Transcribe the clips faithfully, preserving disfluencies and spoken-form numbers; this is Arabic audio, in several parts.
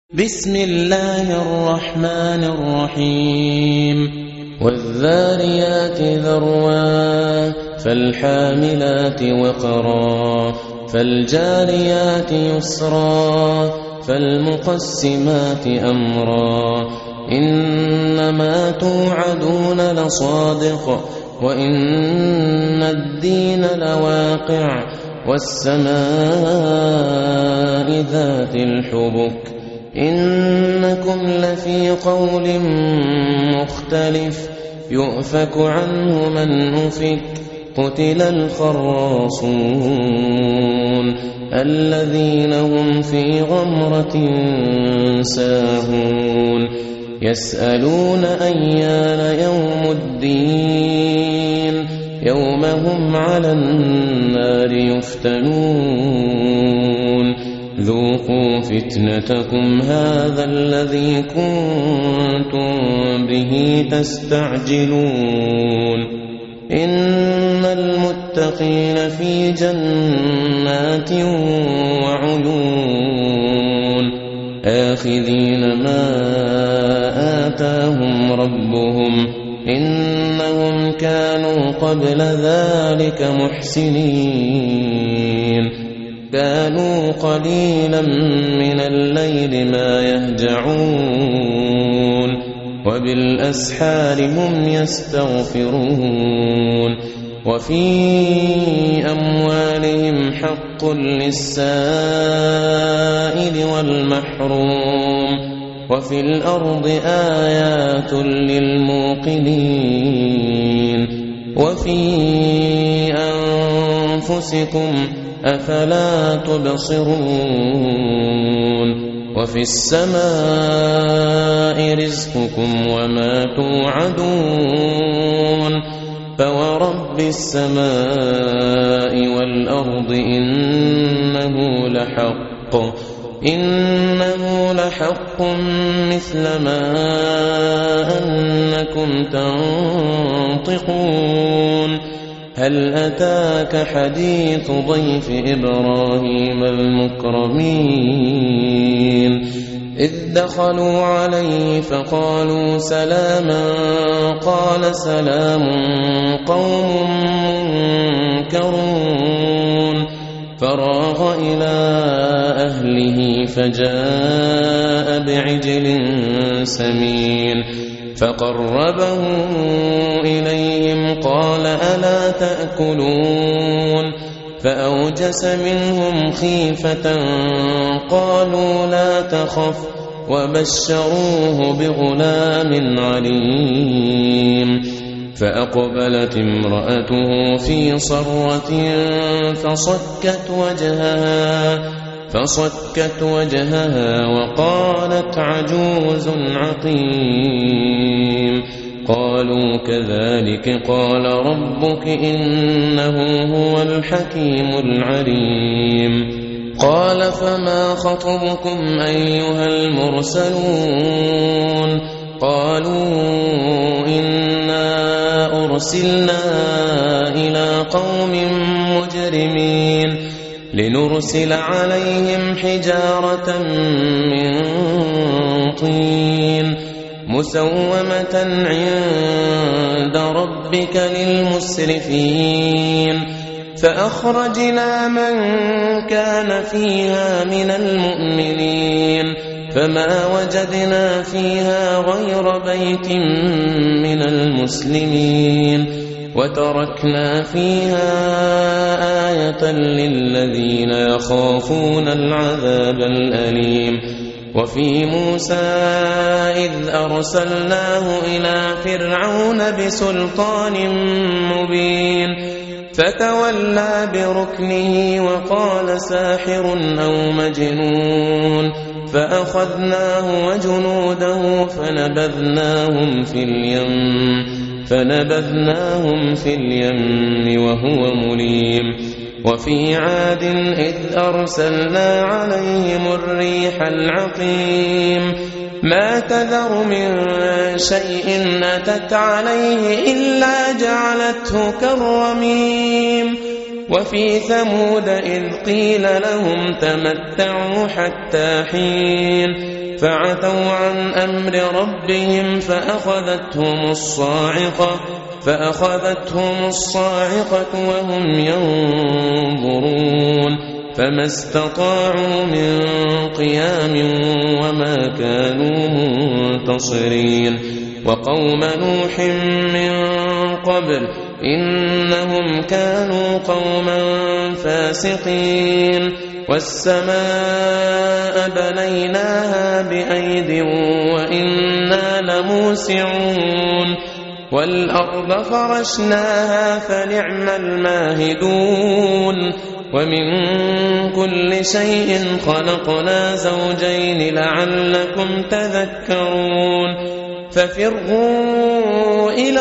بسم الله الرحمن الرحيم والذاريات ذروا فالحاملات وقرا فالجاريات يسرا فالمقسمات أمرا إنما توعدون لصادق وإن الدين لواقع والسماء ذات الحبك إنكم لفي قول مختلف يؤفك عنه من أفك قتل الخراصون الذين هم في غمرة ساهون يسألون أيان يوم الدين يوم هم على النار يفتنون ذوقوا فتنتكم هذا الذي كنتم به تستعجلون إن المتقين في جنات وعيون آخذين ما آتاهم ربهم إنهم كانوا قبل ذلك محسنين كانوا قليلا من الليل ما يهجعون وبالأسحار هم يستغفرون وفي أموالهم حق للسائل والمحروم وفي الأرض آيات للموقنين وفي أنفسكم أفلا تبصرون وفي السماء رزقكم وما توعدون فورب السماء والأرض إنه لحق إنه لحق مثل ما أنكم تنطقون هل أتاك حديث ضيف إبراهيم المكرمين إذ دخلوا عليه فقالوا سلاما قال سلام قوم منكرون فراغ إلى أهله فجاء بعجل سمين فقربه إليهم قال ألا تأكلون فأوجس منهم خيفة قالوا لا تخف وبشروه بغلام عليم فأقبلت امرأته في صرة فصكت وجهها فصكت وجهها وقالت عجوز عقيم قالوا كذلك قال ربك إنه هو الحكيم العليم قال فما خطبكم أيها المرسلون قالوا إنا أرسلنا إلى قوم مجرمين لنرسل عليهم حجارة من طين مسومة عند ربك للمسرفين فأخرجنا من كان فيها من المؤمنين فما وجدنا فيها غير بيت من المسلمين وتركنا فيها آية للذين يخافون العذاب الأليم وفي موسى إذ أرسلناه إلى فرعون بسلطان مبين فتولى بركنه وقال ساحر أو مجنون فأخذناه وجنوده فنبذناهم في اليم فنبذناهم في اليم وهو مليم وفي عاد إذ أرسلنا عليهم الريح العقيم ما تذر من شيء أتت عليه إلا جعلته كالرميم وفي ثمود إذ قيل لهم تمتعوا حتى حين فعتوا عن أمر ربهم فأخذتهم الصاعقة فأخذتهم الصاعقة وهم ينظرون فما استطاعوا من قيام وما كانوا منتصرين وقوم نوح من قبل إنهم كانوا قوما فاسقين والسماء بنيناها بأيد وإنا لموسعون والأرض فرشناها فنعم الماهدون ومن كل شيء خلقنا زوجين لعلكم تذكرون ففروا إلى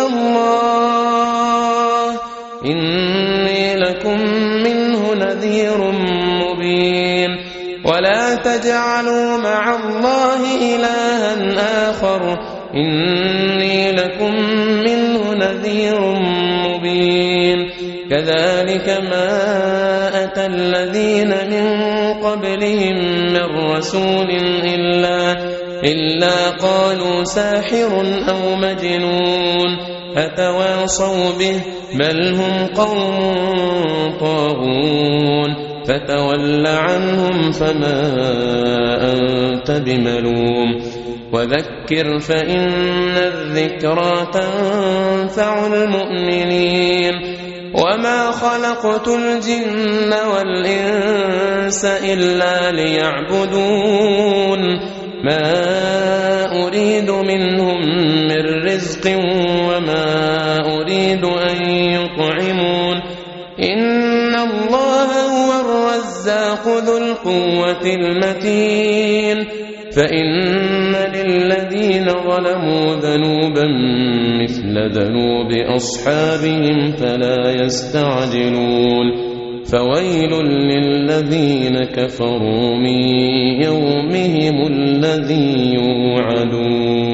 الله إني لكم منه نذير مبين ولا تجعلوا مع الله إلها آخر إني لكم منه نذير مبين كذلك ما أتى الذين من قبلهم من رسول إلا, إلا قالوا ساحر أو مجنون أتواصوا به بل هم قوم طاغون فتول عنهم فما أنت بملوم وذكر فإن الذكرى تنفع المؤمنين وما خلقت الجن والإنس إلا ليعبدون ما أريد منهم من رزق وما أريد أن يطعمون إن الله هو الرزاق ذو القوة المتين فإن للذين ظلموا ذنوبا مثل ذنوب أصحابهم فلا يستعجلون فويل للذين كفروا من يومهم الذي يوعدون